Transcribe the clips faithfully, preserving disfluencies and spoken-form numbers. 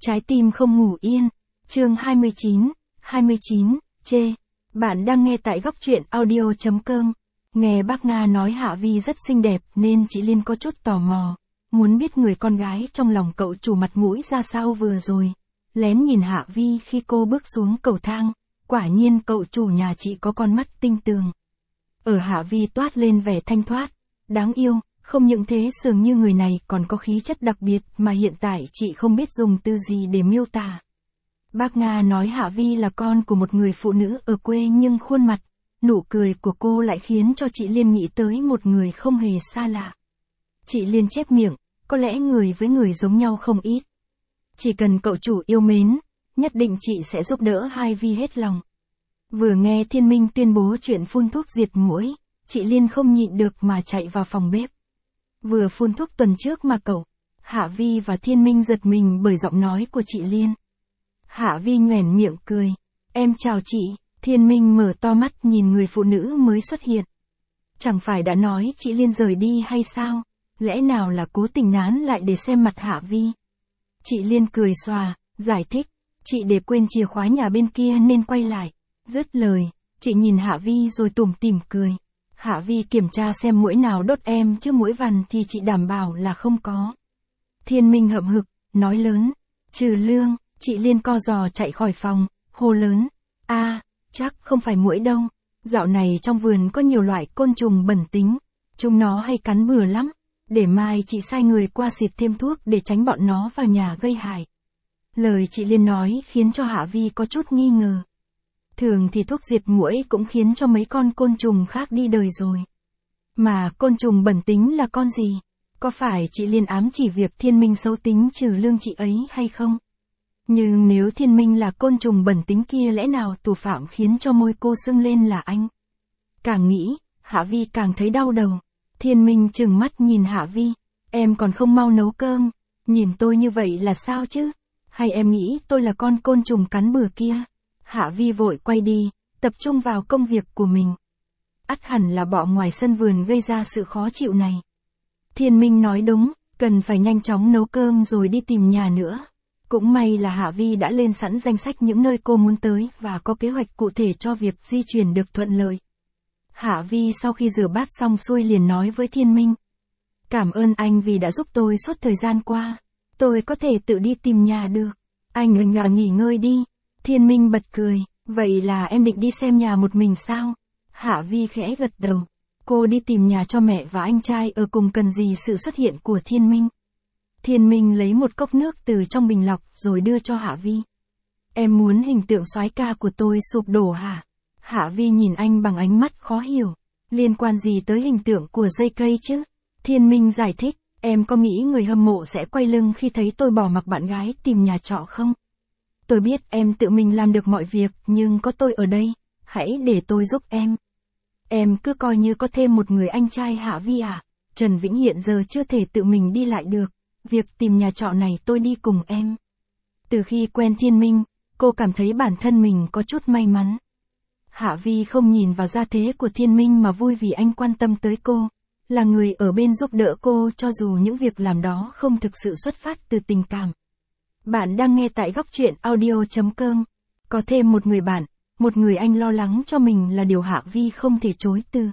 Trái tim không ngủ yên. Chương hai mươi chín, hai mươi chín, chê. Bạn đang nghe tại góc truyện audio chấm com. Nghe bác Nga nói Hạ Vi rất xinh đẹp nên chị Liên có chút tò mò. Muốn biết người con gái trong lòng cậu chủ mặt mũi ra sao vừa rồi. Lén nhìn Hạ Vi khi cô bước xuống cầu thang. Quả nhiên cậu chủ nhà chị có con mắt tinh tường. Ở Hạ Vi toát lên vẻ thanh thoát, đáng yêu. Không những thế dường như người này còn có khí chất đặc biệt mà hiện tại chị không biết dùng từ gì để miêu tả. Bác Nga nói Hạ Vi là con của một người phụ nữ ở quê nhưng khuôn mặt, nụ cười của cô lại khiến cho chị Liên nghĩ tới một người không hề xa lạ. Chị Liên chép miệng, có lẽ người với người giống nhau không ít. Chỉ cần cậu chủ yêu mến, nhất định chị sẽ giúp đỡ hai Vi hết lòng. Vừa nghe Thiên Minh tuyên bố chuyện phun thuốc diệt muỗi, chị Liên không nhịn được mà chạy vào phòng bếp. Vừa phun thuốc tuần trước mà cậu, Hạ Vi và Thiên Minh giật mình bởi giọng nói của chị Liên. Hạ Vi nhoẻn miệng cười. Em chào chị. Thiên Minh mở to mắt nhìn người phụ nữ mới xuất hiện. Chẳng phải đã nói chị Liên rời đi hay sao? Lẽ nào là cố tình nán lại để xem mặt Hạ Vi? Chị Liên cười xòa, giải thích. Chị để quên chìa khóa nhà bên kia nên quay lại. Dứt lời, chị nhìn Hạ Vi rồi tủm tỉm cười. Hạ Vi kiểm tra xem muỗi nào đốt em chứ muỗi vằn thì chị đảm bảo là không có. Thiên Minh hậm hực, nói lớn. Trừ Lương, chị Liên co giò chạy khỏi phòng, hô lớn. A, à, chắc không phải muỗi đâu. Dạo này trong vườn có nhiều loại côn trùng bẩn tính. Chúng nó hay cắn bừa lắm. Để mai chị sai người qua xịt thêm thuốc để tránh bọn nó vào nhà gây hại. Lời chị Liên nói khiến cho Hạ Vi có chút nghi ngờ. Thường thì thuốc diệt muỗi cũng khiến cho mấy con côn trùng khác đi đời rồi. Mà côn trùng bẩn tính là con gì? Có phải chị Liên ám chỉ việc Thiên Minh xấu tính trừ lương chị ấy hay không? Nhưng nếu Thiên Minh là côn trùng bẩn tính kia lẽ nào thủ phạm khiến cho môi cô sưng lên là anh? Càng nghĩ, Hạ Vi càng thấy đau đầu. Thiên Minh trừng mắt nhìn Hạ Vi. Em còn không mau nấu cơm. Nhìn tôi như vậy là sao chứ? Hay em nghĩ tôi là con côn trùng cắn bừa kia? Hạ Vi vội quay đi, tập trung vào công việc của mình. Ắt hẳn là bọ ngoài sân vườn gây ra sự khó chịu này. Thiên Minh nói đúng, cần phải nhanh chóng nấu cơm rồi đi tìm nhà nữa. Cũng may là Hạ Vi đã lên sẵn danh sách những nơi cô muốn tới và có kế hoạch cụ thể cho việc di chuyển được thuận lợi. Hạ Vi sau khi rửa bát xong xuôi liền nói với Thiên Minh. Cảm ơn anh vì đã giúp tôi suốt thời gian qua. Tôi có thể tự đi tìm nhà được. Anh ở nhà nghỉ ngơi đi. Thiên Minh bật cười, vậy là em định đi xem nhà một mình sao? Hạ Vi khẽ gật đầu. Cô đi tìm nhà cho mẹ và anh trai ở cùng cần gì sự xuất hiện của Thiên Minh. Thiên Minh lấy một cốc nước từ trong bình lọc rồi đưa cho Hạ Vi. Em muốn hình tượng soái ca của tôi sụp đổ hả? Hạ Vi nhìn anh bằng ánh mắt khó hiểu. Liên quan gì tới hình tượng của dây cây chứ? Thiên Minh giải thích, em có nghĩ người hâm mộ sẽ quay lưng khi thấy tôi bỏ mặc bạn gái tìm nhà trọ không? Tôi biết em tự mình làm được mọi việc, nhưng có tôi ở đây, hãy để tôi giúp em. Em cứ coi như có thêm một người anh trai Hạ Vi à. Trần Vĩnh hiện giờ chưa thể tự mình đi lại được, việc tìm nhà trọ này tôi đi cùng em. Từ khi quen Thiên Minh, cô cảm thấy bản thân mình có chút may mắn. Hạ Vi không nhìn vào gia thế của Thiên Minh mà vui vì anh quan tâm tới cô, là người ở bên giúp đỡ cô cho dù những việc làm đó không thực sự xuất phát từ tình cảm. Bạn đang nghe tại góc truyện audio chấm com. Có thêm một người bạn, một người anh lo lắng cho mình là điều Hạ Vi không thể chối từ.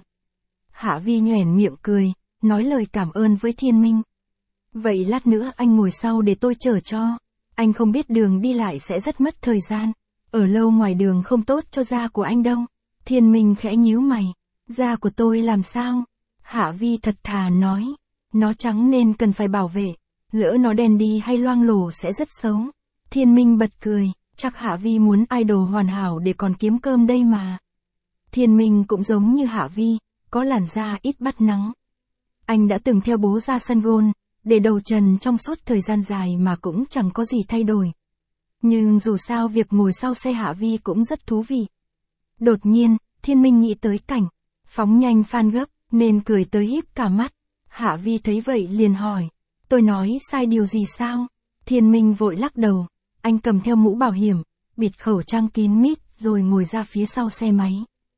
Hạ Vi nhoẻn miệng cười, nói lời cảm ơn với Thiên Minh. Vậy lát nữa anh ngồi sau để tôi chở cho. Anh không biết đường đi lại sẽ rất mất thời gian. Ở lâu ngoài đường không tốt cho da của anh đâu. Thiên Minh khẽ nhíu mày. Da của tôi làm sao? Hạ Vi thật thà nói. Nó trắng nên cần phải bảo vệ. Lỡ nó đen đi hay loang lổ sẽ rất xấu. Thiên Minh bật cười. Chắc Hạ Vi muốn idol hoàn hảo để còn kiếm cơm đây mà. Thiên Minh cũng giống như Hạ Vi, có làn da ít bắt nắng. Anh đã từng theo bố ra sân gôn, để đầu trần trong suốt thời gian dài mà cũng chẳng có gì thay đổi. Nhưng dù sao việc ngồi sau xe Hạ Vi cũng rất thú vị. Đột nhiên, Thiên Minh nghĩ tới cảnh phóng nhanh fan gấp, nên cười tới híp cả mắt. Hạ Vi thấy vậy liền hỏi, tôi nói sai điều gì sao? Thiên Minh vội lắc đầu, anh cầm theo mũ bảo hiểm, bịt khẩu trang kín mít rồi ngồi ra phía sau xe máy.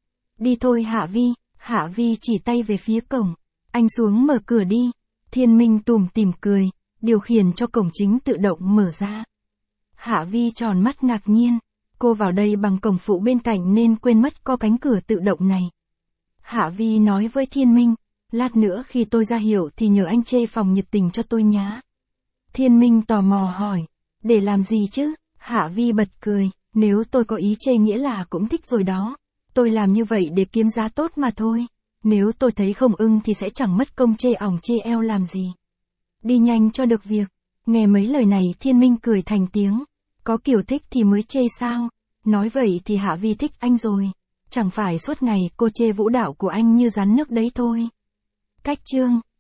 Đi thôi Hạ Vi. Hạ Vi chỉ tay về phía cổng, anh xuống mở cửa đi. Thiên Minh tủm tỉm cười, điều khiển cho cổng chính tự động mở ra. Hạ Vi tròn mắt ngạc nhiên. Cô vào đây bằng cổng phụ bên cạnh nên quên mất có cánh cửa tự động này. Hạ Vi nói với Thiên Minh, lát nữa khi tôi ra hiệu thì nhờ anh chê phòng nhiệt tình cho tôi nhá. Thiên Minh tò mò hỏi, để làm gì chứ? Hạ Vi bật cười, nếu tôi có ý chê nghĩa là cũng thích rồi đó. Tôi làm như vậy để kiếm giá tốt mà thôi. Nếu tôi thấy không ưng thì sẽ chẳng mất công chê ỏng chê eo làm gì. Đi nhanh cho được việc. Nghe mấy lời này Thiên Minh cười thành tiếng. Có kiểu thích thì mới chê sao? Nói vậy thì Hạ Vi thích anh rồi. Chẳng phải suốt ngày cô chê vũ đạo của anh như rắn nước đấy thôi. Cách chương